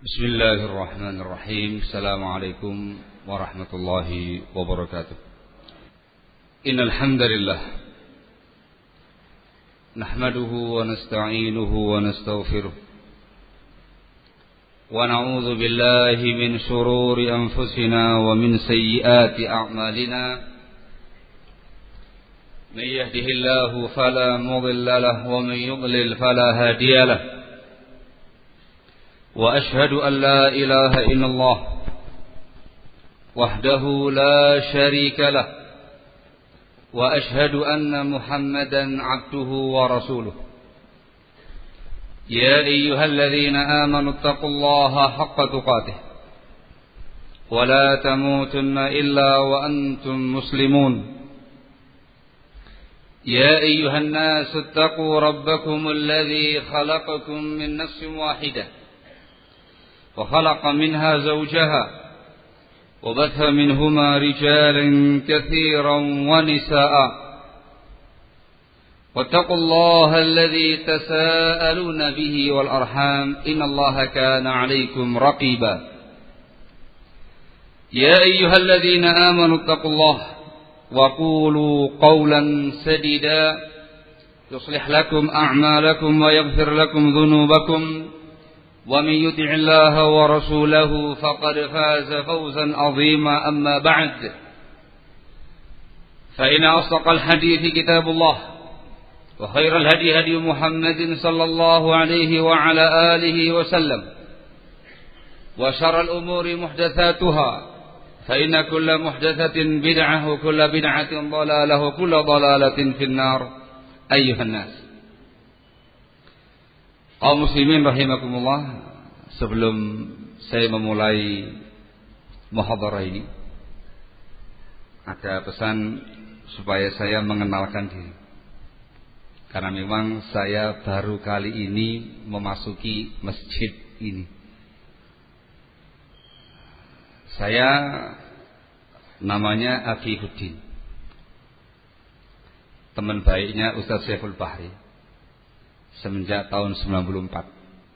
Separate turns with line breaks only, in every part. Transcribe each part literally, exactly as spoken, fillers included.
بسم الله الرحمن الرحيم. السلام عليكم ورحمة الله وبركاته. إن الحمد لله نحمده ونستعينه ونستغفره ونعوذ بالله من شرور أنفسنا ومن سيئات أعمالنا. من يهده الله فلا مضل له ومن يضلل فلا هادي له. وأشهد أن لا إله إلا الله وحده لا شريك له. وأشهد أن محمدا عبده ورسوله. يا أيها الذين آمنوا اتقوا الله حق تقاته ولا تموتن إلا وأنتم مسلمون. يا أيها الناس اتقوا ربكم الذي خلقكم من نفس واحدة وخلق منها زوجها وبث منهما رجالا كثيرا ونساء. واتقوا الله الذي تساءلون به والأرحام إن الله كان عليكم رقيبا. يا أيها الذين آمنوا اتقوا الله وقولوا قولا سديدا يصلح لكم أعمالكم ويغفر لكم ذنوبكم. ومن يطع الله ورسوله فقد فاز فوزا عظيما. أما بعد فإن أصدق الحديث كتاب الله وخير الهدي هدي محمد صلى الله عليه وعلى آله وسلم. وشر الأمور محدثاتها فإن كل محدثة بدعة وكل بدعة ضلالة وكل ضلالة في النار. أيها الناس, kaum muslimin rahimakumullah, sebelum saya memulai muhadharah ini, ada pesan supaya saya mengenalkan diri. Karena memang saya baru kali ini memasuki masjid ini. Saya namanya Afihuddin, teman baiknya Ustaz Syaiful Bahri, semenjak tahun sembilan puluh empat.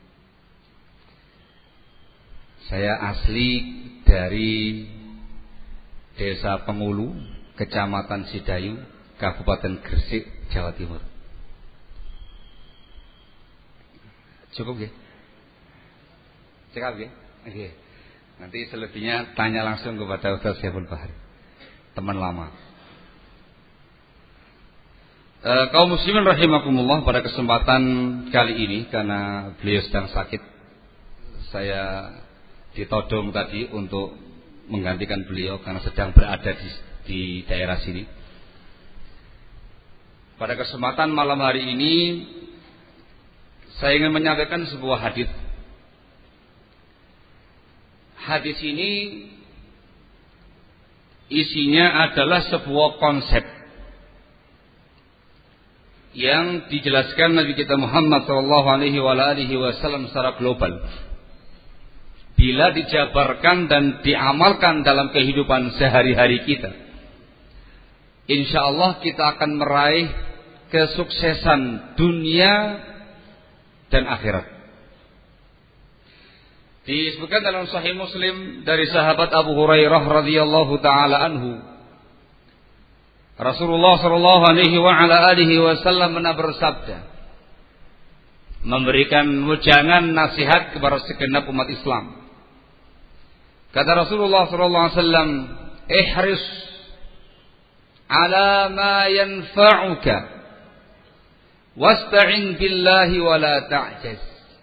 Saya asli dari Desa Pengulu, Kecamatan Sidayu, Kabupaten Gresik, Jawa Timur. Cukup ya? Cukup ya? Oke. Nanti selebihnya tanya langsung kepada Ustaz Syaiful Bahri, teman lama. E, kaum muslimin rahimakumullah, pada kesempatan kali ini karena beliau sedang sakit, saya ditodong tadi untuk menggantikan beliau karena sedang berada di, di daerah sini. Pada kesempatan malam hari ini saya ingin menyampaikan sebuah hadis. Hadis ini isinya adalah sebuah konsep yang dijelaskan Nabi kita Muhammad sallallahu alaihi wasallam secara global. Bila dijabarkan dan diamalkan dalam kehidupan sehari-hari kita, insya Allah kita akan meraih kesuksesan dunia dan akhirat. Disebutkan dalam Sahih Muslim dari sahabat Abu Hurairah radhiyallahu taala anhu, Rasulullah sallallahu alaihi wa ala alihi wasallam pernah bersabda, memberikan wejangan nasihat kepada segenap umat Islam. Kata Rasulullah sallallahu alaihi wasallam, "Ihris ala ma yanfa'uka wasta'in billahi wa la ta'jaz."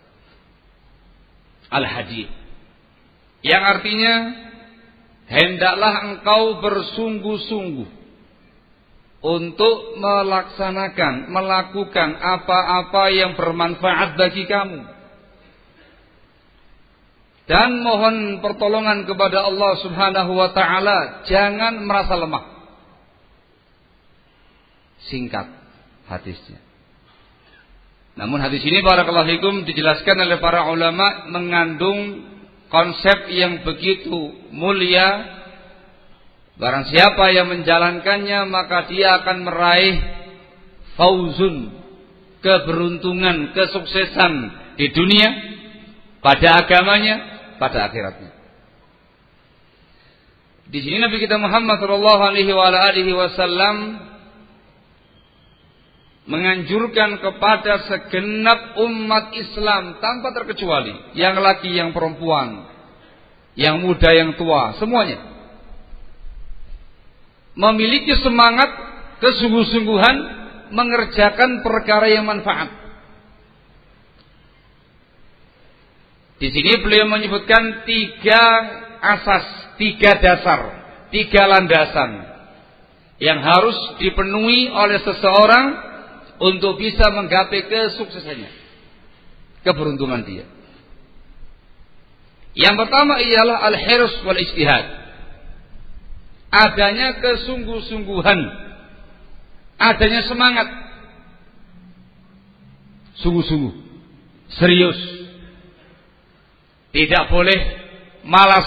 Al-Hadid, yang artinya hendaklah engkau bersungguh-sungguh untuk melaksanakan, melakukan apa-apa yang bermanfaat bagi kamu, dan mohon pertolongan kepada Allah Subhanahu wa taala, jangan merasa lemah. Singkat hadisnya. Namun hadis ini barakallahu fikum dijelaskan oleh para ulama mengandung konsep yang begitu mulia. Barang siapa yang menjalankannya maka dia akan meraih fauzun, keberuntungan, kesuksesan di dunia, pada agamanya pada akhiratnya. Di sini Nabi kita Muhammad sallallahu alaihi wasallam menganjurkan kepada segenap umat Islam tanpa terkecuali, yang laki, yang perempuan, yang muda, yang tua, semuanya memiliki semangat kesungguh-sungguhan mengerjakan perkara yang manfaat. Di sini beliau menyebutkan tiga asas, tiga dasar, tiga landasan yang harus dipenuhi oleh seseorang untuk bisa menggapai kesuksesannya, keberuntungan dia. Yang pertama ialah al-hirs wal ijtihad. Adanya kesungguh-sungguhan, adanya semangat, sungguh-sungguh, serius. Tidak boleh malas.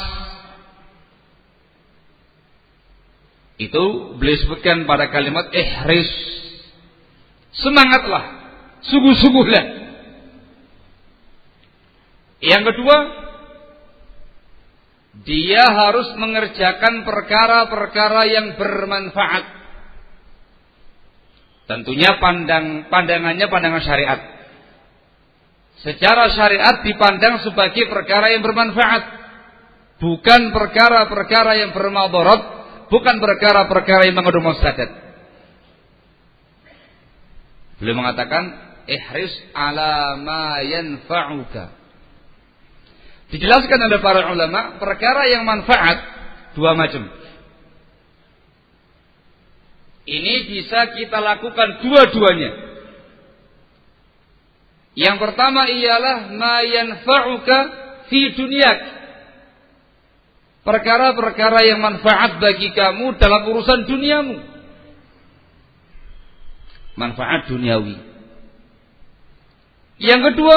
Itu beliau sebutkan pada kalimat ihris. Semangatlah, sungguh-sungguhlah. Yang kedua, dia harus mengerjakan perkara-perkara yang bermanfaat. Tentunya pandang pandangannya pandangan syariat. Secara syariat dipandang sebagai perkara yang bermanfaat, bukan perkara-perkara yang bermadarat, bukan perkara-perkara yang mengandung mafsadat. Beliau mengatakan ihris ala ma yanfa'uka. Dijelaskan oleh para ulama, perkara yang manfaat dua macam. Ini bisa kita lakukan dua-duanya. Yang pertama ialah ma yanfa'uka fi dunyak. Perkara-perkara yang manfaat bagi kamu dalam urusan duniamu. Manfaat duniawi. Yang kedua,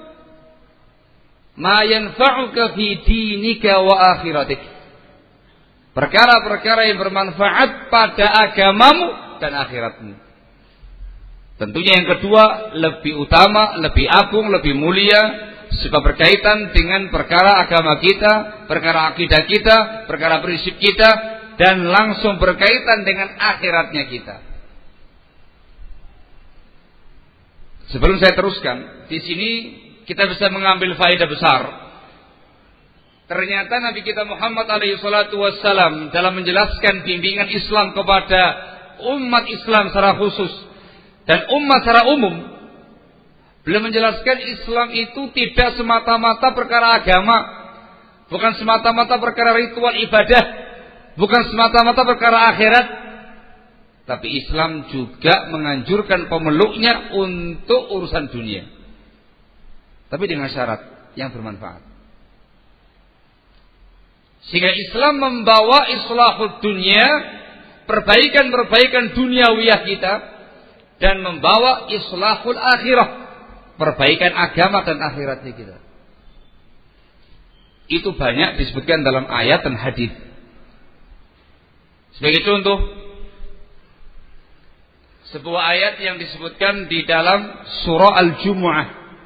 ma yanfa'uka fi dinika wa akhiratik. Perkara-perkara yang bermanfaat pada agamamu dan akhiratmu. Tentunya yang kedua lebih utama, lebih agung, lebih mulia, sebab berkaitan dengan perkara agama kita, perkara akidah kita, perkara prinsip kita, dan langsung berkaitan dengan akhiratnya kita. Sebelum saya teruskan, di sini kita bisa mengambil faedah besar. Ternyata Nabi kita Muhammad alaihi salatu wassalam dalam menjelaskan bimbingan Islam kepada umat Islam secara khusus dan umat secara umum, beliau menjelaskan Islam itu tidak semata-mata perkara agama, bukan semata-mata perkara ritual ibadah, bukan semata-mata perkara akhirat, tapi Islam juga menganjurkan pemeluknya untuk urusan dunia, tapi dengan syarat yang bermanfaat. Sehingga Islam membawa islahud dunia, perbaikan-perbaikan duniawiyah kita, dan membawa islahul akhirah, perbaikan agama dan akhiratnya kita. Itu banyak disebutkan dalam ayat dan hadis. Sebagai contoh, sebuah ayat yang disebutkan di dalam surah Al-Jumu'ah.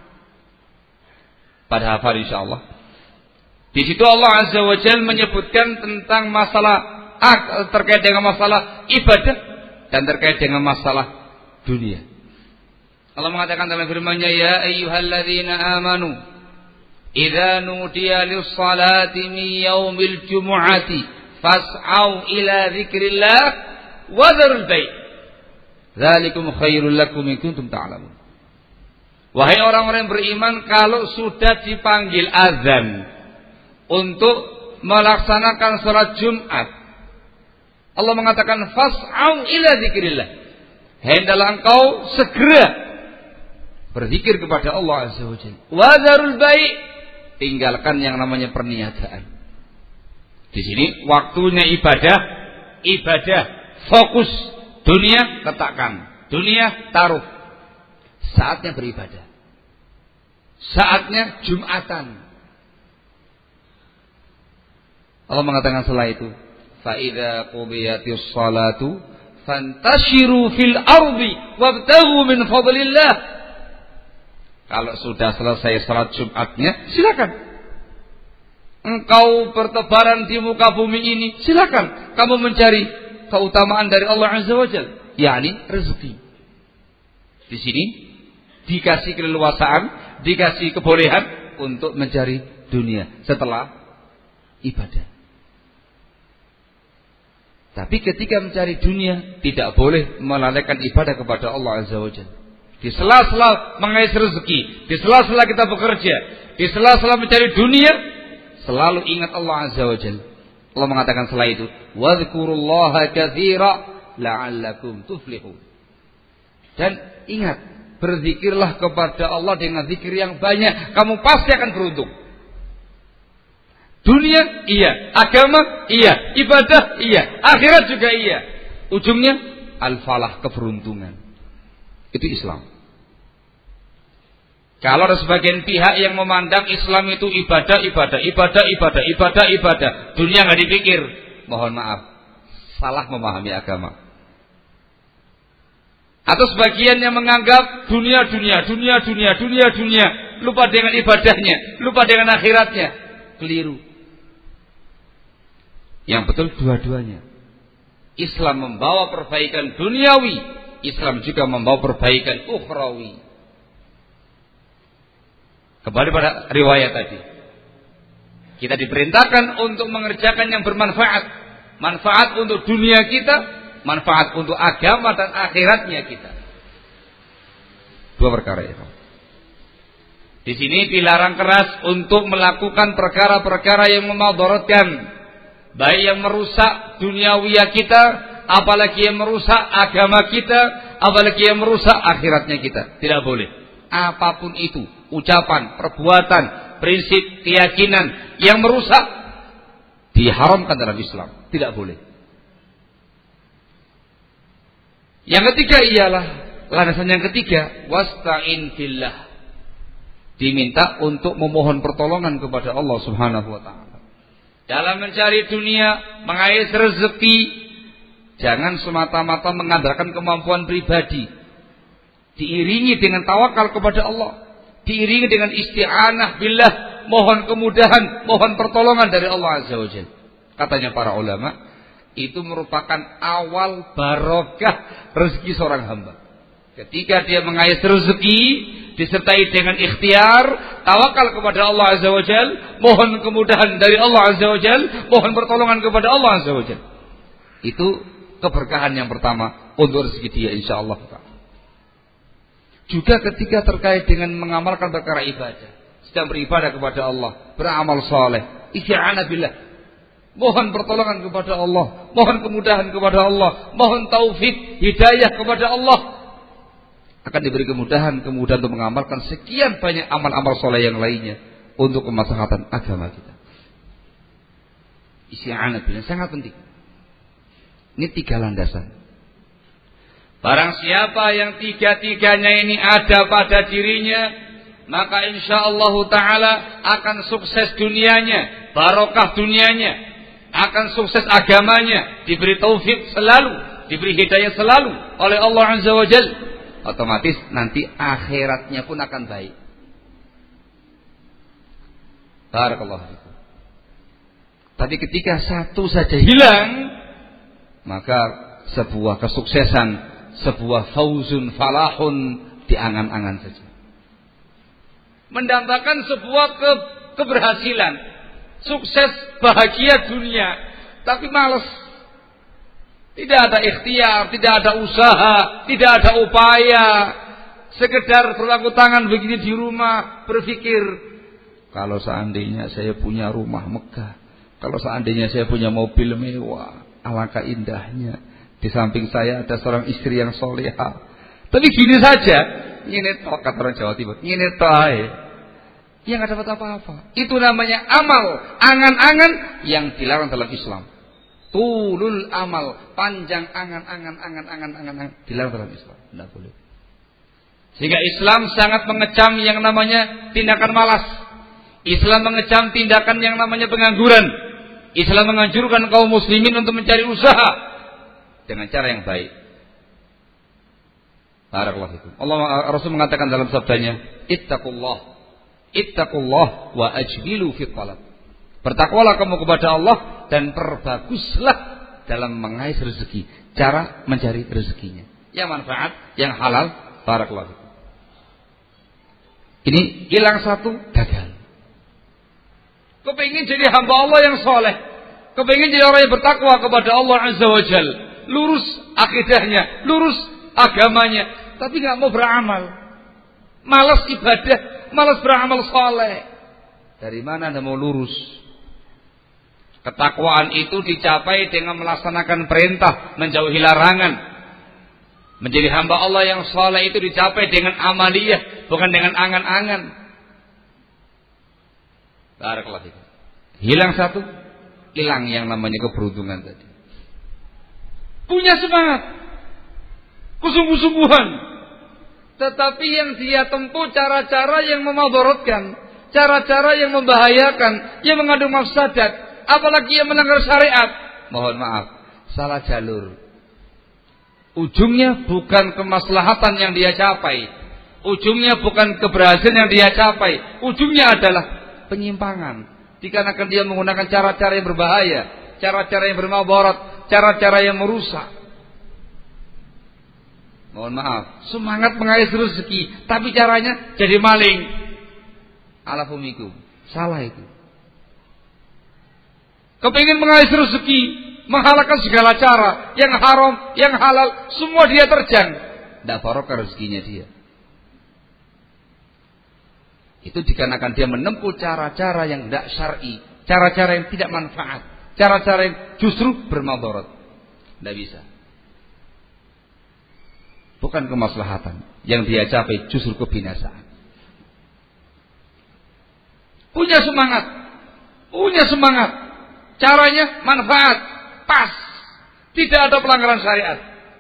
Pada hafal insyaallah. Di situ Allah Azza wa Jalla menyebutkan tentang masalah terkait dengan masalah ibadah dan terkait dengan masalah dunia. Allah mengatakan dalam firman-Nya, ya ayyuhalladzina amanu idza nudiya lis-salati min yaumil jumu'ati fas'au ila dzikrillah wa dzarul bai'. Dzalikum khairul lakum in kuntum ta'lamun. Wahai orang-orang yang beriman, kalau sudah dipanggil azan untuk melaksanakan salat Jumat, Allah mengatakan fas'au ila dzikrillah. Hendaklah engkau segera berzikir kepada Allah Azza wa Jalla. Wa dzarul bai', tinggalkan yang namanya perniagaan. Di sini waktunya ibadah, ibadah, fokus. Dunia letakkan, dunia taruh. Saatnya beribadah. Saatnya Jumatan. Allah mengatakan setelah itu, fa idza qudiyatis salatu fantashiru fil ardi wabtaghu min fadlillah. Kalau sudah selesai salat Jumatnya, silakan engkau bertebaran di muka bumi ini, silakan kamu mencari keutamaan dari Allah Azza wa Jalla, yakni rezeki. Di sini dikasih keleluasaan, dikasih kebolehan untuk mencari dunia setelah ibadah. Tapi ketika mencari dunia tidak boleh melalaikan ibadah kepada Allah Azza wa Jalla. Di sela-sela mengais rezeki, di sela-sela kita bekerja, di sela-sela mencari dunia, selalu ingat Allah Azza wa Jalla. Allah mengatakan setelah itu, "Wadhkurullaha katsira la'allakum tuflihun." Dan ingat, berzikirlah kepada Allah dengan zikir yang banyak, kamu pasti akan beruntung. Dunia iya, agama iya, ibadah iya, akhirat juga iya. Ujungnya al-falah, keberuntungan. Itu Islam. Kalau ada sebagian pihak yang memandang Islam itu ibadah, ibadah, ibadah, ibadah, ibadah, ibadah, dunia nggak dipikir, mohon maaf, salah memahami agama. Atau sebagian yang menganggap dunia, dunia, dunia, dunia, dunia, dunia, lupa dengan ibadahnya, lupa dengan akhiratnya, keliru. Yang betul dua-duanya. Islam membawa perbaikan duniawi, Islam juga membawa perbaikan ukhrawi. Kembali pada riwayat tadi, kita diperintahkan untuk mengerjakan yang bermanfaat, manfaat untuk dunia kita, manfaat untuk agama dan akhiratnya kita. Dua perkara itu. Di sini dilarang keras untuk melakukan perkara-perkara yang memadaratkan, baik yang merusak duniawiyah kita, apalagi yang merusak agama kita, apalagi yang merusak akhiratnya kita. Tidak boleh. Apapun itu, ucapan, perbuatan, prinsip, keyakinan yang merusak, diharamkan dalam Islam. Tidak boleh. Yang ketiga ialah, landasan yang ketiga, wasta'in billah. Diminta untuk memohon pertolongan kepada Allah Subhanahu wa ta'ala. Dalam mencari dunia, mengais rezeki, jangan semata-mata mengandalkan kemampuan pribadi. Diiringi dengan tawakal kepada Allah, diiringi dengan isti'anah billah, mohon kemudahan, mohon pertolongan dari Allah Azza wa Jalla. Katanya para ulama, itu merupakan awal barokah rezeki seorang hamba. Ketika dia mengais rezeki disertai dengan ikhtiar, tawakal kepada Allah Azza wa Jalla, mohon kemudahan dari Allah Azza wa Jalla, mohon pertolongan kepada Allah Azza wa Jalla. Itu keberkahan yang pertama untuk rezeki dia insyaallah. Juga ketika terkait dengan mengamalkan perkara ibadah, sedang beribadah kepada Allah, beramal saleh, isti'anah billah, mohon pertolongan kepada Allah, mohon kemudahan kepada Allah, mohon taufik, hidayah kepada Allah, akan diberi kemudahan, kemudahan untuk mengamalkan sekian banyak amal-amal saleh yang lainnya untuk kemaslahatan agama kita. Isti'anah billah sangat penting. Ini tiga landasan. Barang siapa yang tiga-tiganya ini ada pada dirinya, maka insyaallah ta'ala akan sukses dunianya, barokah dunianya, akan sukses agamanya, diberi taufik selalu, diberi hidayah selalu oleh Allah Azza wa Jalla. Otomatis nanti akhiratnya pun akan baik. Barakallahu fikum. Tapi ketika satu saja hilang, maka sebuah kesuksesan, sebuah fauzun falahun diangan-angan saja. Mendambakan sebuah ke, keberhasilan, sukses, bahagia dunia, tapi malas. Tidak ada ikhtiar, tidak ada usaha, tidak ada upaya. Sekedar berpangku tangan begini di rumah, berpikir, kalau seandainya saya punya rumah megah, kalau seandainya saya punya mobil mewah, alangkah indahnya. Di samping saya ada seorang istri yang soleha. Tapi gini saja, ini toh kata orang Jawa Timur, ini toh yang nggak dapat apa-apa. Itu namanya amal, angan-angan yang dilarang dalam Islam. Tulul amal, panjang angan-angan, angan-angan, angan-angan, dilarang dalam Islam. Tidak boleh. Sehingga Islam sangat mengecam yang namanya tindakan malas. Islam mengecam tindakan yang namanya pengangguran. Islam menganjurkan kaum muslimin untuk mencari usaha dengan cara yang baik. Barakallahu fikum. Allah Rasul mengatakan dalam sabdanya, "Ittaqullah, ittaqullah wa ajmilu fi talab." Bertakwalah kamu kepada Allah dan perbaguslah dalam mengais rezeki, cara mencari rezekinya yang manfaat, yang halal. Barakallahu fikum. Ini hilang satu, gagal. Kepingin jadi hamba Allah yang soleh, kepingin jadi orang yang bertakwa kepada Allah Azza wa Jal, lurus akidahnya, lurus agamanya, tapi nggak mau beramal, malas ibadah, malas beramal soleh. Dari mana Anda mau lurus? Ketakwaan itu dicapai dengan melaksanakan perintah, menjauhi larangan. Menjadi hamba Allah yang saleh itu dicapai dengan amaliyah, bukan dengan angan-angan. Barakallahu fikum. Hilang satu, hilang yang namanya keberuntungan tadi. Punya semangat, kesungguh-sungguhan, tetapi yang dia tempuh cara-cara yang memadaratkan, cara-cara yang membahayakan, yang mengandung mafsadat, apalagi yang melanggar syariat. Mohon maaf, salah jalur. Ujungnya bukan kemaslahatan yang dia capai, ujungnya bukan keberhasilan yang dia capai, ujungnya adalah penyimpangan. Dikarenakan dia menggunakan cara-cara yang berbahaya, cara-cara yang bermabarat, cara-cara yang merusak. Mohon maaf, semangat mengais rezeki, tapi caranya jadi maling. Alafumikum, salah itu. Kepingin mengais rezeki, menghalalkan segala cara, yang haram, yang halal, semua dia terjang. Tidak barokah rezekinya dia. Itu dikarenakan dia menempuh cara-cara yang tidak syar'i, cara-cara yang tidak manfaat, cara-cara yang justru bermadarat. Tidak bisa. Bukan kemaslahatan yang dia capai, justru kebinasaan. Punya semangat, punya semangat, caranya manfaat, pas, tidak ada pelanggaran syariat,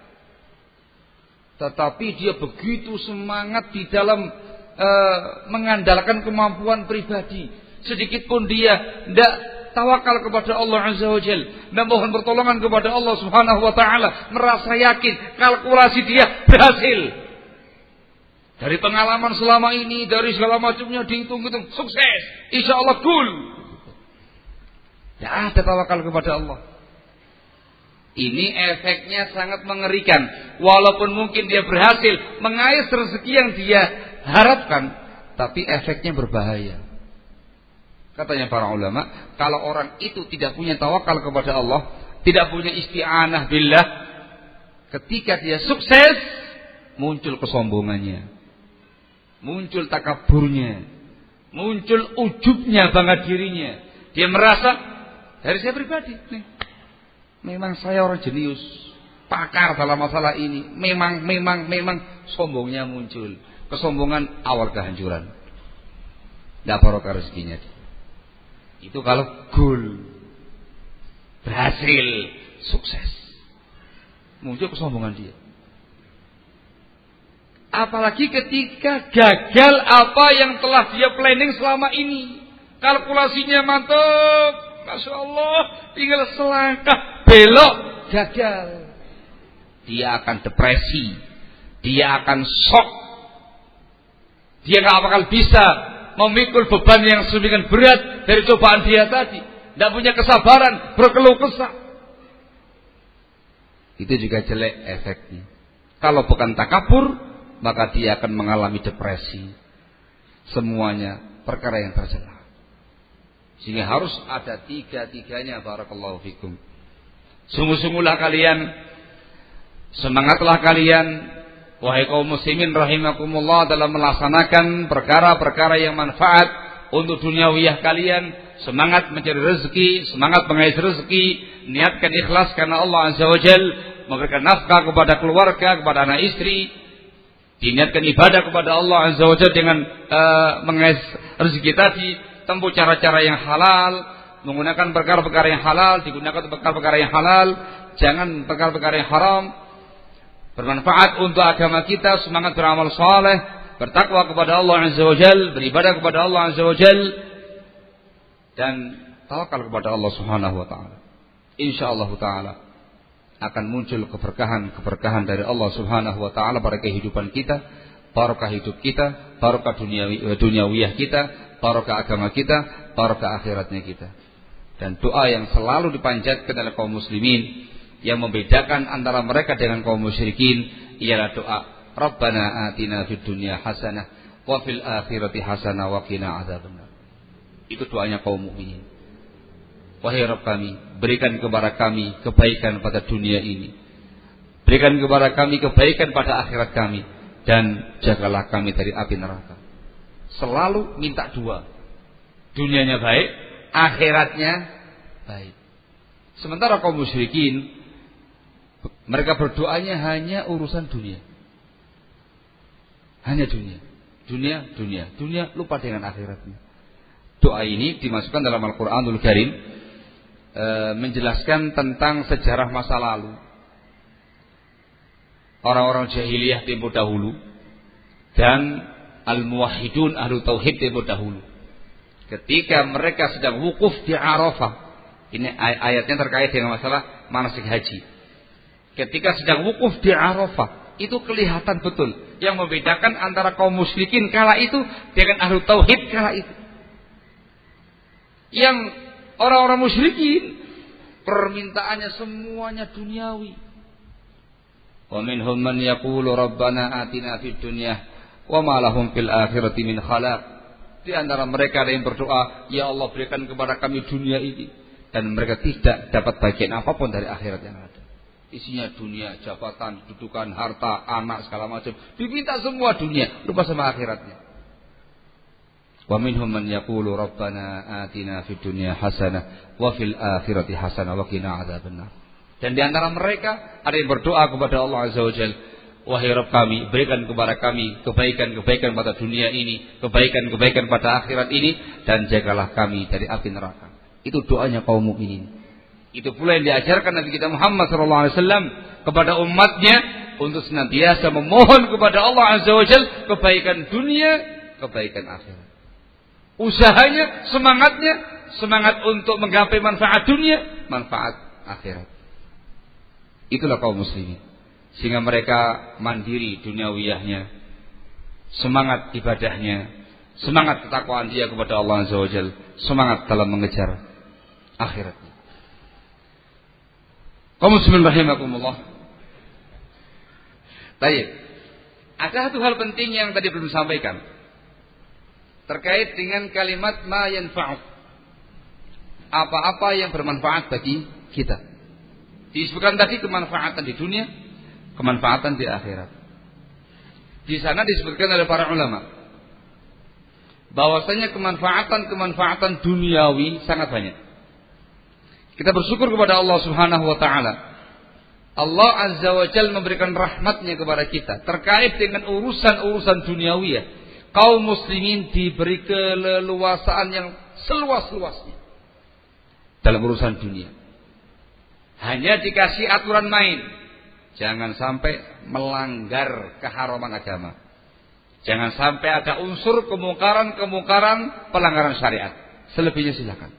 tetapi dia begitu semangat di dalam e, mengandalkan kemampuan pribadi. Sedikit pun dia tidak tawakal kepada Allah Azza wa Jalla, tidak mohon pertolongan kepada Allah Subhanahu wa Ta'ala, merasa yakin kalkulasi dia berhasil. Dari pengalaman selama ini, dari segala macamnya dihitung-hitung, sukses, insya Allah goal. Tidak ada tawakal kepada Allah. Ini efeknya sangat mengerikan. Walaupun mungkin dia berhasil mengais rezeki yang dia harapkan, tapi efeknya berbahaya. Katanya para ulama, kalau orang itu tidak punya tawakal kepada Allah, tidak punya isti'anah billah, ketika dia sukses, muncul kesombongannya, muncul takaburnya, muncul ujubnya, bangga dirinya. Dia merasa, dari saya pribadi nih, memang saya orang jenius, pakar dalam masalah ini. Memang, memang, memang sombongnya muncul. Kesombongan awal kehancuran. Tidak barokah rezekinya. Itu kalau goal, berhasil, sukses, muncul kesombongan dia. Apalagi ketika gagal apa yang telah dia planning selama ini. Kalkulasinya mantap, Masya Allah, tinggal selangkah belok, gagal. Dia akan depresi, dia akan shock, dia gak bakal bisa memikul beban yang sedemikian berat dari cobaan dia tadi. Tidak punya kesabaran, berkeluh kesah. Itu juga jelek efeknya. Kalau bukan takabur, maka dia akan mengalami depresi. Semuanya perkara yang tercela. Sehingga harus ada tiga-tiganya. Barakallahu fikum. Sungguh-sungguhlah kalian, semangatlah kalian, wahai kaum muslimin rahimakumullah, dalam melaksanakan perkara-perkara yang manfaat untuk duniawiyah kalian. Semangat mencari rezeki, semangat mengais rezeki, niatkan ikhlas karena Allah Azza wa Jal, memberikan nafkah kepada keluarga, kepada anak istri. Diniatkan ibadah kepada Allah Azza wa Jal dengan uh, mengais rezeki tadi. Tempuh cara-cara yang halal, menggunakan perkara-perkara yang halal, digunakan perkara-perkara yang halal, jangan perkara-perkara yang haram. Bermanfaat untuk agama kita, semangat beramal saleh, bertakwa kepada Allah Azza wa Jal, beribadah kepada Allah Azza wa Jal, dan tawakal kepada Allah Subhanahu wa taala. Insyaallah taala akan muncul keberkahan-keberkahan dari Allah Subhanahu wa taala pada kehidupan kita, barokah hidup kita, barokah duniawi, duniawiyah kita, barokah agama kita, barokah akhiratnya kita. Dan doa yang selalu dipanjatkan oleh kaum muslimin yang membedakan antara mereka dengan kaum musyrikin ialah doa Rabbana atina fid dunya hasanah wa fil akhirati hasanah wa qina adzabannar. Itu doanya kaum mukminin. Wahai Rabb kami, berikan kepada kami kebaikan pada dunia ini. Berikan kepada kami kebaikan pada akhirat kami dan jagalah kami dari api neraka. Selalu minta dua. Dunianya baik, akhiratnya baik. Sementara kaum musyrikin mereka berdoanya hanya urusan dunia. Hanya dunia. Dunia, dunia, dunia, lupa dengan akhiratnya. Doa ini dimasukkan dalam Al-Qur'anul Karim, e, menjelaskan tentang sejarah masa lalu. Orang-orang jahiliyah tempo dahulu dan al-muwahhidun ahlu tauhid tempo dahulu. Ketika mereka sedang wukuf di Arafah. Ini ayatnya terkait dengan masalah manasik haji. Ketika sedang wukuf di Arafah, itu kelihatan betul yang membedakan antara kaum musyrikin kala itu dengan ahlu tauhid kala itu. Yang orang-orang musyrikin permintaannya semuanya duniawi. Wa minhum man yaqulu rabbana atina fid dunya wa ma lahum fil akhirati min khalaq. Di antara mereka ada yang berdoa, ya Allah berikan kepada kami dunia ini, dan mereka tidak dapat bagian apapun dari akhirat yang ada. Isinya dunia, jabatan, kedudukan, harta, anak, segala macam. Diminta semua dunia, lupa sama akhiratnya. Wa minhum man yaqulu rabbana atina fid dunya hasanah wa fil akhirati hasanah wa qina adzabannar. Dan di antara mereka ada yang berdoa kepada Allah Azza wa Jalla, wahai Rabb kami, berikan kepada kami kebaikan-kebaikan pada dunia ini, kebaikan-kebaikan pada akhirat ini, dan jagalah kami dari api neraka. Itu doanya kaum mukminin. Itu pula yang diajarkan Nabi kita Muhammad sallallahu alaihi wasallam kepada umatnya untuk senantiasa memohon kepada Allah Azza wa Jalla kebaikan dunia, kebaikan akhirat. Usahanya, semangatnya, semangat untuk menggapai manfaat dunia, manfaat akhirat. Itulah kaum muslimin. Sehingga mereka mandiri duniawiyahnya, semangat ibadahnya, semangat ketakwaan dia kepada Allah Azza wa Jalla, semangat dalam mengejar akhiratnya. Kaum muslimin rahimakumullah. Baik. Ada satu hal penting yang tadi belum disampaikan terkait dengan kalimat ma yanfa'u. Apa-apa yang bermanfaat bagi kita. Disebutkan tadi kemanfaatan di dunia, kemanfaatan di akhirat. Di sana disebutkan oleh para ulama bahwasanya kemanfaatan-kemanfaatan duniawi sangat banyak. Kita bersyukur kepada Allah Subhanahu wa taala. Allah Azza wa Jalla memberikan rahmatnya kepada kita terkait dengan urusan-urusan duniawi. Kaum muslimin diberi keleluasaan yang seluas-luasnya dalam urusan dunia. Hanya dikasih aturan main. Jangan sampai melanggar keharaman agama. Jangan sampai ada unsur kemungkaran-kemungkaran pelanggaran syariat. Selebihnya silakan.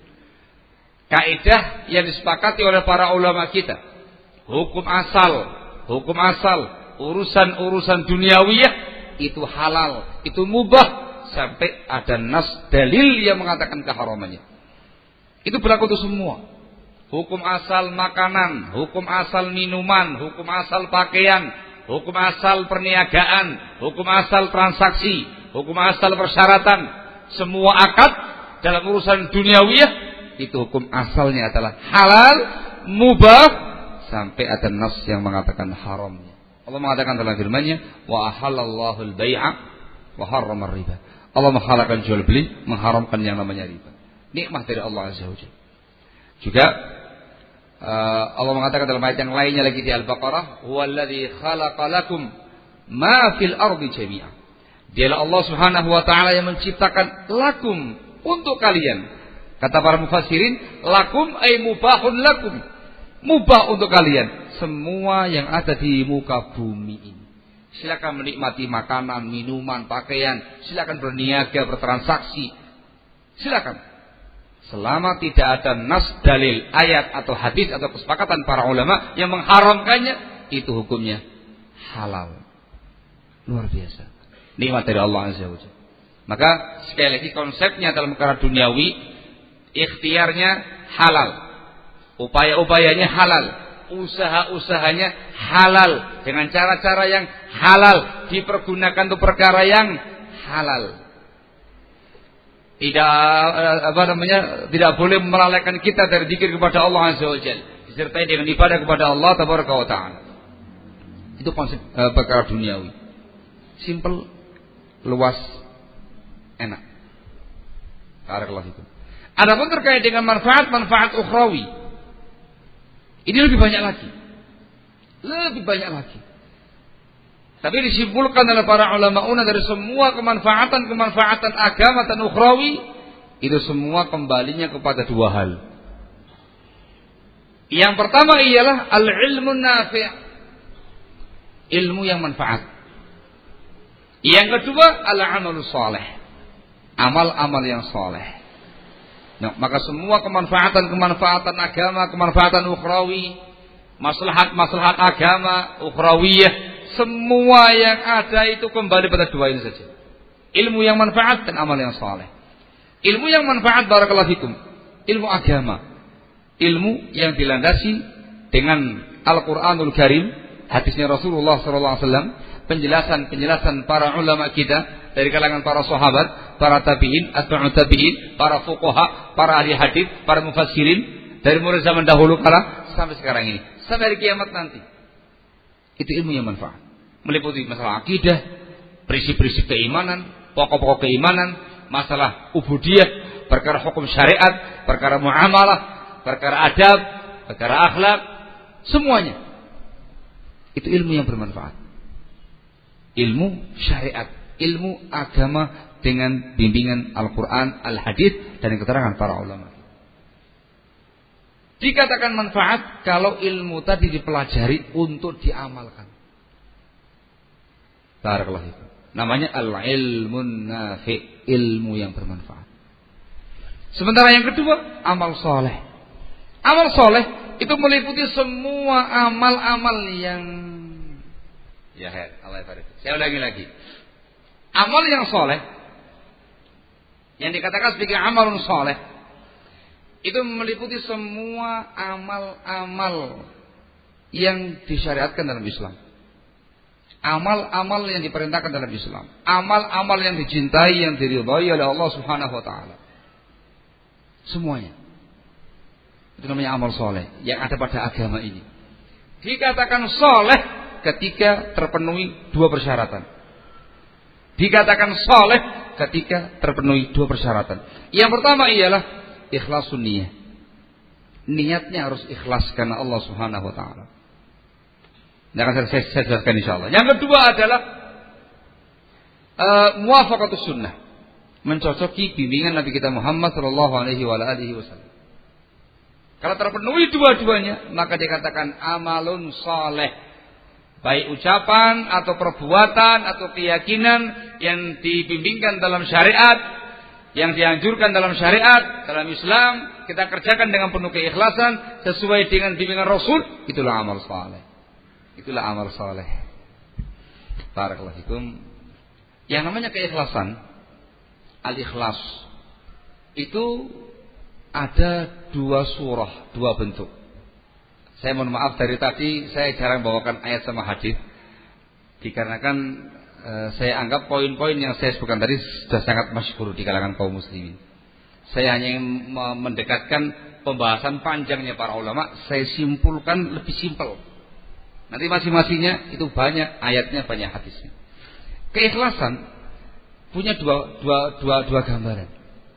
Kaidah yang disepakati oleh para ulama kita, hukum asal, hukum asal, urusan-urusan duniawiyah itu halal, itu mubah sampai ada nas dalil yang mengatakan keharamannya. Itu berlaku untuk semua. Hukum asal makanan, hukum asal minuman, hukum asal pakaian, hukum asal perniagaan, hukum asal transaksi, hukum asal persyaratan, semua akad dalam urusan duniawiyah itu hukum asalnya adalah halal, mubah sampai ada nas yang mengatakan haramnya. Allah mengatakan dalam firman-Nya, wa ahallallahu al-bai'a wa harrama riba. Allah menghalalkan jual beli, mengharamkan yang namanya riba. Nikmat dari Allah Azza wa Jalla. Juga uh, Allah mengatakan dalam ayat yang lainnya lagi di Al-Baqarah, huwallazi khalaqalakum ma fil ardi jami'a. Dialah Allah Subhanahu wa taala yang menciptakan lakum untuk kalian. Kata para mufassirin, lakum ay mubahun lakum. Mubah untuk kalian semua yang ada di muka bumi ini. Silakan menikmati makanan, minuman, pakaian, silakan berniaga, bertransaksi. Silakan. Selama tidak ada nas dalil, ayat atau hadis atau kesepakatan para ulama yang mengharamkannya, itu hukumnya halal. Luar biasa. Nikmat dari Allah Azza wa Jalla. Maka sekali lagi konsepnya dalam perkara duniawi, ikhtiarnya halal, upaya-upayanya halal, usaha-usahanya halal, dengan cara-cara yang halal, dipergunakan untuk perkara yang halal. Tidak apa namanya, tidak boleh melalaikan kita dari zikir kepada Allah Azza wa Jalla, disertai dengan ibadah kepada Allah Tabaraka wa Ta'ala. Itu konsep uh, perkara duniawi. Simple, luas, enak. Barakallahu fikum. Adapun terkait dengan manfaat-manfaat ukhrawi, ini lebih banyak lagi. Lebih banyak lagi. Tapi disimpulkan oleh para ulama dari semua kemanfaatan-kemanfaatan agama dan ukhrawi, itu semua kembalinya kepada dua hal. Yang pertama ialah al-ilmu nafi', ilmu yang manfaat. Yang kedua al-amalu saleh, amal-amal yang saleh. Nah, maka semua kemanfaatan-kemanfaatan agama, kemanfaatan ukhrawi, maslahat-maslahat agama ukhrawiyah, semua yang ada itu kembali pada dua ini saja. Ilmu yang manfaat dan amal yang saleh. Ilmu yang manfaat, barakallahu fikum, ilmu agama, ilmu yang dilandasi dengan Al-Qur'anul Karim, hadisnya Rasulullah sallallahu alaihi wasallam, penjelasan-penjelasan para ulama kita dari kalangan para sahabat, para tabi'in, atba'ut tabi'in, para fuqaha, para ahli hadis, para mufassirin, dari mulai zaman dahulu kala sampai sekarang ini, sampai hari kiamat nanti. Itu ilmu yang manfaat, meliputi masalah akidah, prinsip-prinsip keimanan, pokok-pokok keimanan, masalah ubudiyah, perkara hukum syariat, perkara muamalah, perkara adab, perkara akhlak, semuanya. Itu ilmu yang bermanfaat. Ilmu syariat, ilmu agama dengan bimbingan Al-Quran, Al-Hadis, dan keterangan para ulama. Dikatakan manfaat kalau ilmu tadi dipelajari untuk diamalkan. Barakallahu fikum. Namanya al-ilmun nafi', ilmu yang bermanfaat. Sementara yang kedua, amal soleh. Amal soleh itu meliputi semua amal-amal yang, ya, Allah barik. Saya ulangi lagi. Amal yang soleh, yang dikatakan sebagai amalun soleh, itu meliputi semua amal-amal yang disyariatkan dalam Islam. Amal-amal yang diperintahkan dalam Islam. Amal-amal yang dicintai, yang diridhai oleh Allah Subhanahu wa taala. Semuanya. Itu namanya amal soleh yang ada pada agama ini. Dikatakan soleh ketika terpenuhi dua persyaratan. Dikatakan soleh ketika terpenuhi dua persyaratan. Yang pertama ialah ikhlasun niyah. Niatnya harus ikhlas karena Allah Subhanahu wa taala. Ini akan saya, saya jelaskan insyaallah. Yang kedua adalah uh, muwafaqatus sunnah. Mencocoki bimbingan Nabi kita Muhammad sallallahu alaihi wasallam. Kalau terpenuhi dua-duanya, maka dikatakan amalun saleh. Baik ucapan atau perbuatan atau keyakinan yang dibimbingkan dalam syariat, yang dianjurkan dalam syariat, dalam Islam, kita kerjakan dengan penuh keikhlasan sesuai dengan bimbingan Rasul, itulah amal saleh. Itulah amal saleh. Barakallahu fikum. Yang namanya keikhlasan, al-ikhlas, itu ada dua surah, dua bentuk. Saya mohon maaf dari tadi saya jarang bawakan ayat sama hadis, dikarenakan e, saya anggap poin-poin yang saya sebutkan tadi sudah sangat masyhur di kalangan kaum muslimin. Saya hanya mendekatkan pembahasan panjangnya para ulama, saya simpulkan lebih simpel. Nanti masing-masingnya itu banyak ayatnya, banyak hadisnya. Keikhlasan punya dua, dua, dua, dua gambaran.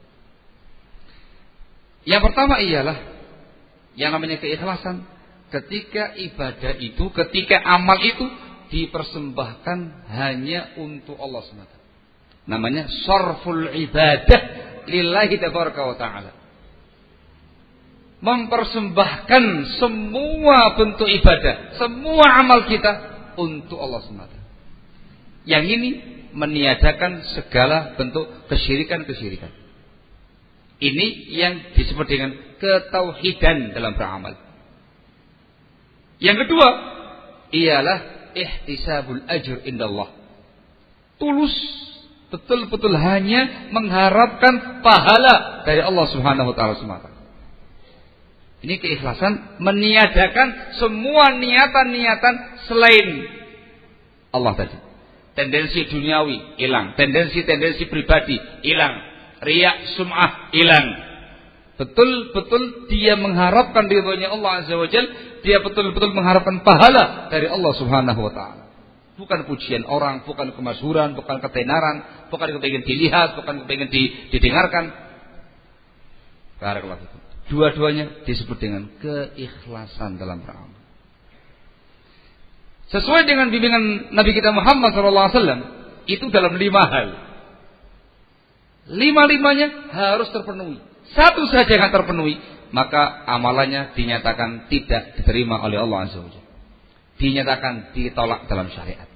Yang pertama ialah yang namanya keikhlasan ketika ibadah itu, ketika amal itu dipersembahkan hanya untuk Allah semata. Namanya sarful ibadah lillahi tabaraka wa ta'ala. Mempersembahkan semua bentuk ibadah, semua amal kita untuk Allah semata. Yang ini meniadakan segala bentuk kesyirikan-kesyirikan. Ini yang disebut dengan ketauhidan dalam beramal. Yang kedua ialah ihtisabul ajr indallah. Tulus, betul-betul hanya mengharapkan pahala dari Allah Subhanahu wa taala semata. Ini keikhlasan meniadakan semua niatan-niatan selain Allah tadi. Tendensi duniawi hilang, tendensi-tendensi pribadi hilang, riya, sum'ah hilang. Betul-betul dia mengharapkan ridhonya Allah Azza wa Jalla, dia betul-betul mengharapkan pahala dari Allah Subhanahu wa taala. Bukan pujian orang, bukan kemasyhuran, bukan ketenaran, bukan kepingin dilihat, bukan kepingin didengarkan. Barakallahu fikum. Dua-duanya disebut dengan keikhlasan dalam beramal. Sesuai dengan bimbingan Nabi kita Muhammad shallallahu alaihi wasallam, itu dalam lima hal. Lima-limanya harus terpenuhi. Satu saja yang terpenuhi, maka amalannya dinyatakan tidak diterima oleh Allah Azza wa Jalla. Dinyatakan ditolak dalam syariat.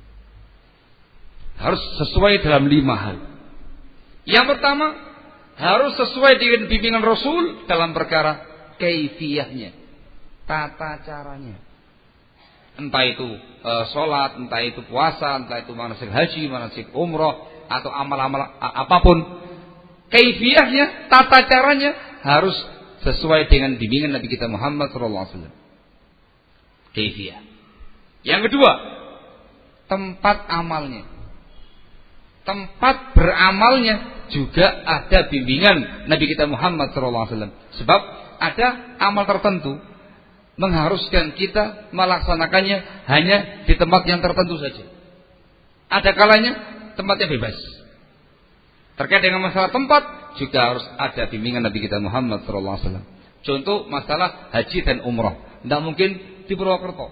Harus sesuai dalam lima hal. Yang pertama, harus sesuai dengan bimbingan Rasul dalam perkara kaifiyahnya, tata caranya. Entah itu e, sholat, entah itu puasa, entah itu manasik haji, manasik umroh, atau amal-amal apapun. Kaifiyahnya, tata caranya harus sesuai dengan bimbingan Nabi kita Muhammad shallallahu alaihi wasallam. Kaifiyah. Yang kedua, tempat amalnya. Tempat beramalnya juga ada bimbingan Nabi kita Muhammad shallallahu alaihi wasallam. Sebab ada amal tertentu mengharuskan kita melaksanakannya hanya di tempat yang tertentu saja. Ada kalanya tempatnya bebas. Terkait dengan masalah tempat juga harus ada bimbingan Nabi kita Muhammad shallallahu alaihi wasallam. Contoh masalah haji dan umrah, tidak mungkin di Purwokerto.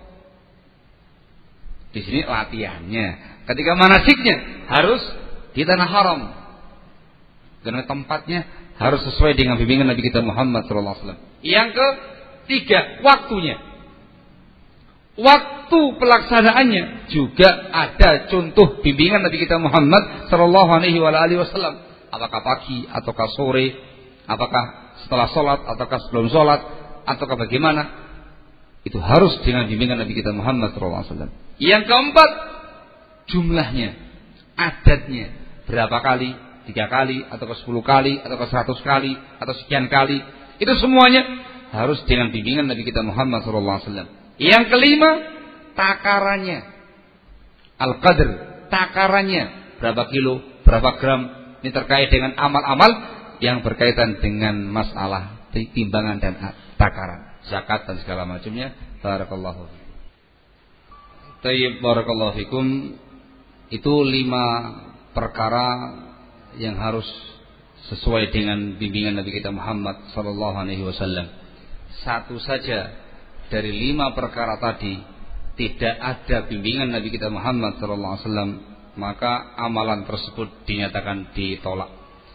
Di sini latihannya. Ketika manasiknya harus di tanah haram. Karena tempatnya harus sesuai dengan bimbingan Nabi kita Muhammad shallallahu alaihi wasallam. Yang ketiga, waktunya. Waktu pelaksanaannya juga ada contoh bimbingan Nabi kita Muhammad sallallahu alaihi wasallam. Apakah pagi ataukah sore, apakah setelah sholat ataukah sebelum sholat, ataukah bagaimana? Itu harus dengan bimbingan Nabi kita Muhammad sallallahu alaihi wasallam. Yang keempat, jumlahnya, adatnya, berapa kali, tiga kali, ataukah sepuluh kali, ataukah seratus kali, atau sekian kali. Itu semuanya harus dengan bimbingan Nabi kita Muhammad sallallahu alaihi wasallam. Yang kelima, takarannya, al-qadr, takarannya, berapa kilo, berapa gram. Ini terkait dengan amal-amal yang berkaitan dengan masalah timbangan dan takaran, zakat dan segala macamnya. Barakallahu fikum. Tayyib, barakallahu fikum. Itu lima perkara yang harus sesuai dengan bimbingan Nabi kita Muhammad sallallahu alaihi wasallam. Satu saja dari lima perkara tadi tidak ada bimbingan Nabi kita Muhammad sallallahu alaihi wasallam, maka amalan tersebut dinyatakan ditolak.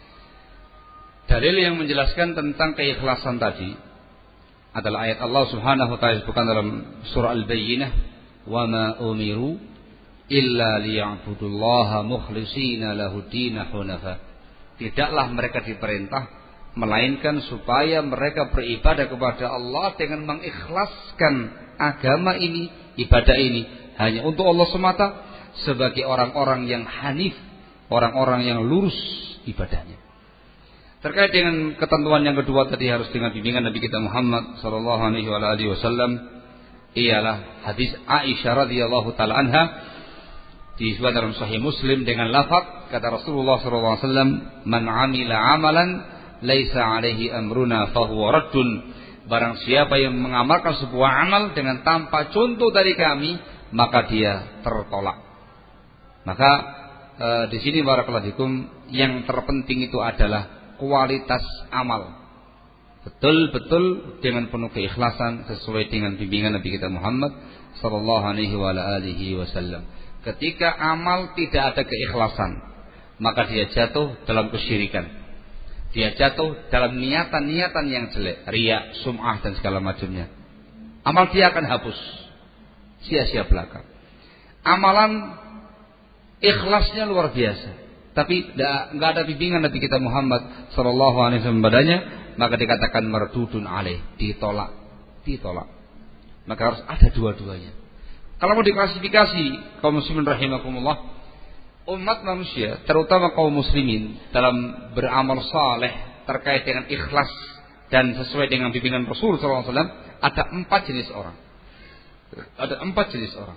Dalil yang menjelaskan tentang keikhlasan tadi adalah ayat Allah Subhanahu wa taala disebutkan dalam surah Al-Bayyinah, "Wa ma umiru illa liya'budullaha mukhlishina lahud-din hunafa." Tidaklah mereka diperintah melainkan supaya mereka beribadah kepada Allah dengan mengikhlaskan agama ini, ibadah ini hanya untuk Allah semata, sebagai orang-orang yang hanif, orang-orang yang lurus ibadahnya. Terkait dengan ketentuan yang kedua tadi harus dengan bimbingan Nabi kita Muhammad sallallahu alaihi wasallam, ialah hadis Aisyah radhiyallahu taala anha disebut dalam Sahih Muslim dengan lafaz kata Rasulullah sallallahu alaihi wasallam, "Man 'amila 'amalan laisa 'alaihi amruna fahuwa raddun." Barang siapa yang mengamalkan sebuah amal dengan tanpa contoh dari kami, maka dia tertolak. Maka e, di sini barakallahu fikum, yang terpenting itu adalah kualitas amal. Betul-betul dengan penuh keikhlasan sesuai dengan bimbingan Nabi kita Muhammad sallallahu alaihi wasallam. Ketika amal tidak ada keikhlasan, maka dia jatuh dalam kesyirikan. Dia jatuh dalam niatan-niatan yang jelek, riya, sum'ah dan segala macamnya. Amal dia akan hapus, sia-sia belaka. Amalan ikhlasnya luar biasa, tapi nggak ada bimbingan Nabi kita Muhammad sallallahu alaihi wasallam padanya, maka dikatakan mardudun alaih, ditolak, ditolak. Maka harus ada dua-duanya. Kalau mau diklasifikasi kaum muslimin rahimakumullah, umat manusia, terutama kaum muslimin dalam beramal saleh terkait dengan ikhlas dan sesuai dengan bimbingan Rasul sallallahu alaihi wasallam, ada empat jenis orang. Ada empat jenis orang.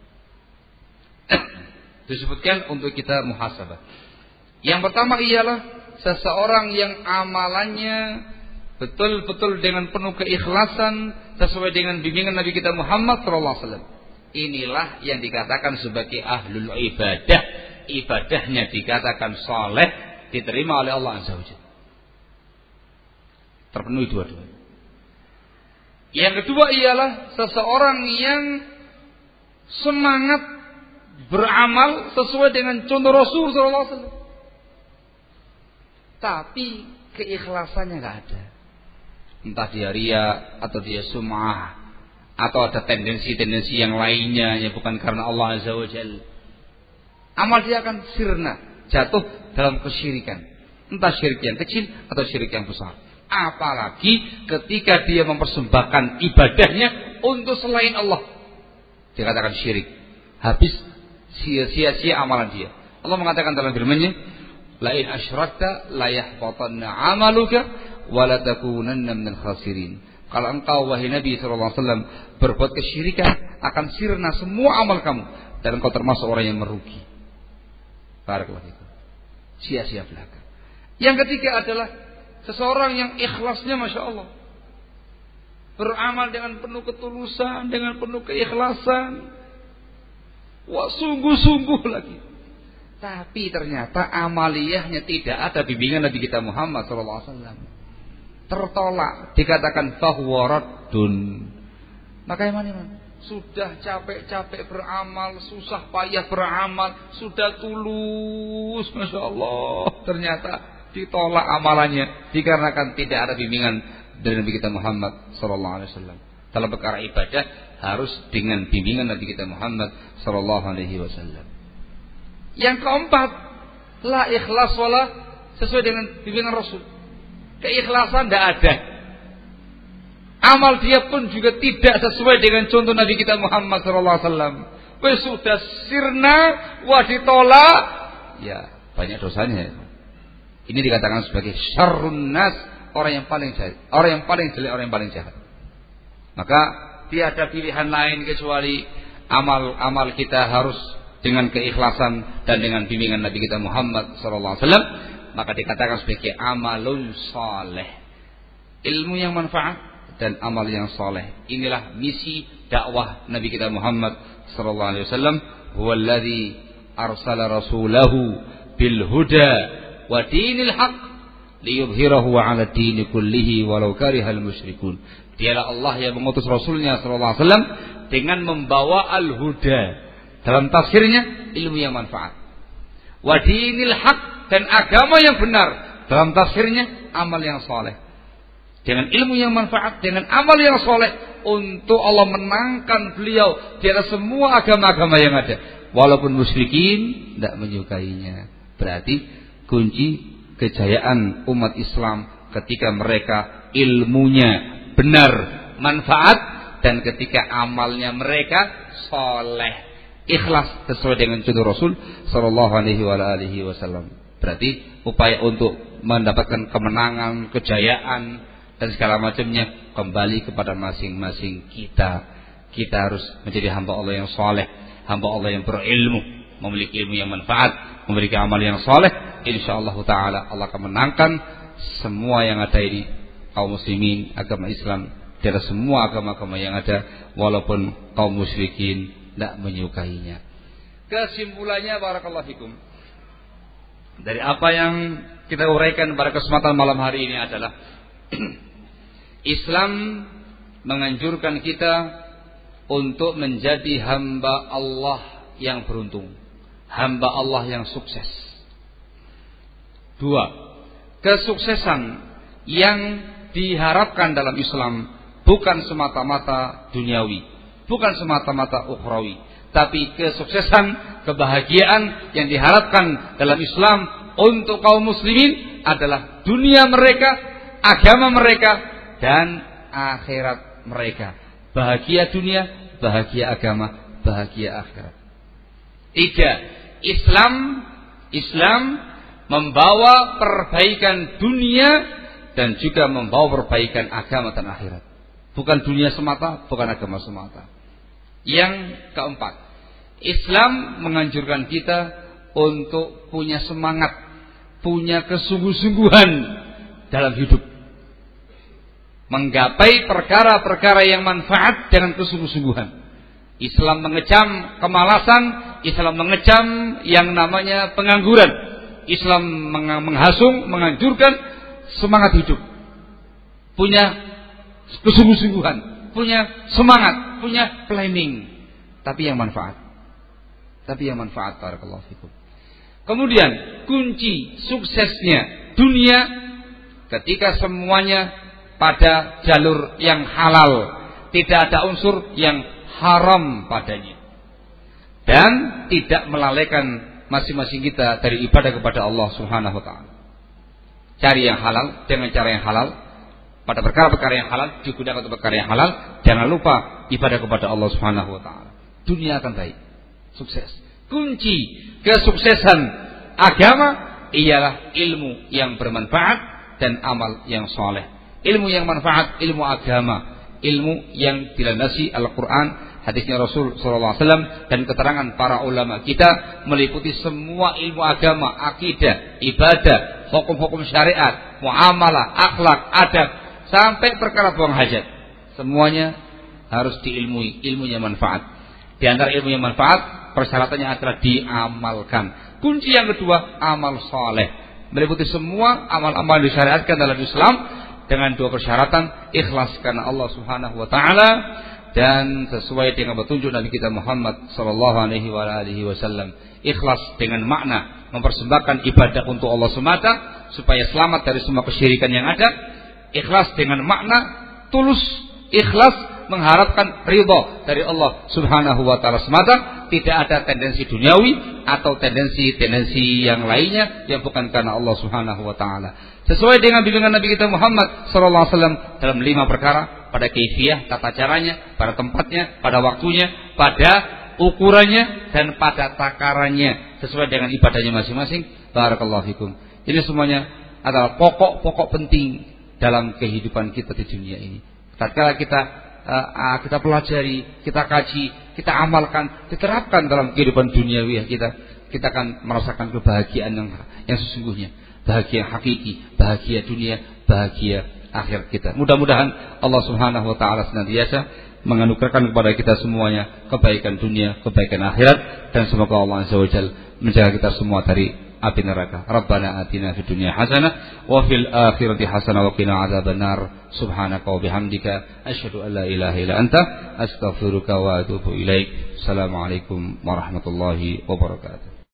Disebutkan untuk kita muhasabah. Yang pertama ialah seseorang yang amalannya betul-betul dengan penuh keikhlasan sesuai dengan bimbingan Nabi kita Muhammad sallallahu alaihi wasallam. Inilah yang dikatakan sebagai ahlul ibadah. Ibadahnya dikatakan saleh, diterima oleh Allah Azza wa Jalla. Terpenuhi dua-duanya. Yang kedua ialah seseorang yang semangat beramal sesuai dengan contoh Rasul sallallahu alaihi wasallam. Tapi keikhlasannya enggak ada. Entah dia riya atau dia sum'ah atau ada tendensi-tendensi yang lainnya yang bukan karena Allah Azza wa Jalla. Amal dia akan sirna, jatuh dalam kesyirikan. Entah syirik yang kecil atau syirik yang besar. Apalagi ketika dia mempersembahkan ibadahnya untuk selain Allah, dikatakan syirik. Habis sia-sia amalan dia. Allah mengatakan dalam firman-Nya, la in asyrakta la yahbatanna 'amaluka wa la takunanna minal khasirin. Kalau engkau wahai Nabi sallallahu alaihi wasallam berbuat kesyirikan, akan sirna semua amal kamu dan engkau termasuk orang yang merugi. Barakallahu fikum. Sia-sia belaka. Yang ketiga adalah seseorang yang ikhlasnya Masya Allah, beramal dengan penuh ketulusan, dengan penuh keikhlasan, wah sungguh-sungguh lagi. Tapi ternyata amaliyahnya tidak ada bimbingan Nabi kita Muhammad sallallahu alaihi wasallam. Tertolak, dikatakan fahuwa raddun. Maka yang mana? Sudah capek-capek beramal, susah payah beramal, sudah tulus, Masya Allah, ternyata ditolak amalannya dikarenakan tidak ada bimbingan dari Nabi kita Muhammad sallallahu alaihi wasallam. Dalam perkara ibadah harus dengan bimbingan Nabi kita Muhammad sallallahu alaihi wasallam. Yang keempat, la ikhlas wala sesuai dengan bimbingan Rasul. Keikhlasan tidak ada. Amal dia pun juga tidak sesuai dengan contoh Nabi kita Muhammad sallallahu alaihi wasallam. Wes sudah sirna, wah ditolak, ya banyak dosanya. Ini dikatakan sebagai syarrun nas, orang yang paling jahat, orang yang paling jelek, orang yang paling jahat. Maka tiada pilihan lain kecuali amal-amal kita harus dengan keikhlasan dan dengan bimbingan Nabi kita Muhammad sallallahu alaihi wasallam. Maka dikatakan sebagai amalun saleh, ilmu yang manfaat dan amal yang saleh. Inilah misi dakwah Nabi kita Muhammad sallallahu alaihi wasallam. Huwallazi arsala rasulahu bil huda wa dinil haq liyudhhirahu 'ala dini kullihi walau karihal musyrikun. Dialah Allah yang mengutus Rasulnya sallallahu alaihi wasallam dengan membawa al-huda. Dalam tafsirnya ilmu yang manfaat. Wa dinil haq, dan agama yang benar. Dalam tafsirnya amal yang saleh. Dengan ilmu yang manfaat, dengan amal yang saleh, untuk Allah menangkan beliau di atas semua agama-agama yang ada. Walaupun musyrikin tidak menyukainya. Berarti kunci kejayaan umat Islam ketika mereka ilmunya benar, manfaat, dan ketika amalnya mereka saleh, ikhlas sesuai dengan contoh Rasul sallallahu alaihi wasallam. Berarti upaya untuk mendapatkan kemenangan, kejayaan dan segala macamnya kembali kepada masing-masing kita. Kita harus menjadi hamba Allah yang saleh, hamba Allah yang berilmu, memiliki ilmu yang manfaat, memiliki amal yang saleh. Insyaallah taala Allah akan menangkan semua yang ada ini, kaum muslimin, agama Islam, dari semua agama-agama yang ada, walaupun kaum musyrikin tidak menyukainya. Kesimpulannya, barakallahu fikum, dari apa yang kita uraikan pada kesempatan malam hari ini adalah Islam menganjurkan kita untuk menjadi hamba Allah yang beruntung, hamba Allah yang sukses. Dua, kesuksesan yang diharapkan dalam Islam bukan semata-mata duniawi, bukan semata-mata ukhrawi, tapi kesuksesan, kebahagiaan yang diharapkan dalam Islam untuk kaum muslimin adalah dunia mereka, agama mereka, dan akhirat mereka. Bahagia dunia, bahagia agama, bahagia akhirat. Tiga, Islam Islam membawa perbaikan dunia dan juga membawa perbaikan agama dan akhirat. Bukan dunia semata, bukan agama semata. Yang keempat, Islam menganjurkan kita untuk punya semangat, punya kesungguh-sungguhan dalam hidup, menggapai perkara-perkara yang manfaat dengan kesungguh-sungguhan. Islam mengecam kemalasan, Islam mengecam yang namanya pengangguran. Islam menghasung, menganjurkan semangat hidup, punya kesungguh-sungguhan, punya semangat, punya planning, tapi yang manfaat. Tapi yang manfaat, barakallahu fikum. Kemudian kunci suksesnya dunia ketika semuanya pada jalur yang halal, tidak ada unsur yang haram padanya, dan tidak melalaikan masing-masing kita dari ibadah kepada Allah Subhanahu wa taala. Cari yang halal dengan cara yang halal, pada perkara-perkara yang halal, digunakan untuk perkara yang halal. Jangan lupa ibadah kepada Allah Subhanahu wa taala. Dunia akan baik, sukses. Kunci kesuksesan agama ialah ilmu yang bermanfaat dan amal yang soleh. Ilmu yang manfaat, ilmu agama, ilmu yang dilandasi Al-Quran, hadisnya Rasul sallallahu alaihi wasallam, dan keterangan para ulama kita, meliputi semua ilmu agama, akidah, ibadah, hukum-hukum syariat, muamalah, akhlak, adab, sampai perkara buang hajat. Semuanya harus diilmui, ilmunya manfaat. Di antara ilmu yang manfaat, persyaratannya adalah diamalkan. Kunci yang kedua, amal soleh, meliputi semua amal-amal yang disyariatkan dalam Islam, dengan dua persyaratan: ikhlas karena Allah Subhanahu wa taala, dan sesuai dengan petunjuk Nabi kita Muhammad sallallahu alaihi wasallam. Ikhlas dengan makna mempersembahkan ibadah untuk Allah semata supaya selamat dari semua kesyirikan yang ada. Ikhlas dengan makna tulus, ikhlas mengharapkan ridha dari Allah Subhanahu wa taala semata, tidak ada tendensi duniawi atau tendensi-tendensi yang lainnya yang bukan karena Allah Subhanahu wa taala. Sesuai dengan bimbingan Nabi kita Muhammad sallallahu alaihi wasallam dalam lima perkara, pada kaifiyah, tata caranya, pada tempatnya, pada waktunya, pada ukurannya, dan pada takarannya, sesuai dengan ibadahnya masing-masing. Barakallahu fikum. Ini semuanya adalah pokok-pokok penting dalam kehidupan kita di dunia ini. Tatkala kita uh, kita pelajari, kita kaji, kita amalkan, diterapkan dalam kehidupan duniawi kita, kita akan merasakan kebahagiaan yang yang sesungguhnya. Bahagia hakiki, bahagia dunia, bahagia akhir kita. Mudah-mudahan Allah Subhanahu wa taala senantiasa menganugerahkan kepada kita semuanya kebaikan dunia, kebaikan akhirat, dan semoga Allah Azza wa Jalla menjaga kita semua dari api neraka. Rabbana atina fid dunya hasanah wa fil akhirati hasanah wa qina adzabannar. Subhanaka wa bihamdika asyhadu an la ilaha illa anta astaghfiruka wa atubu ilaik. Assalamualaikum warahmatullahi wabarakatuh.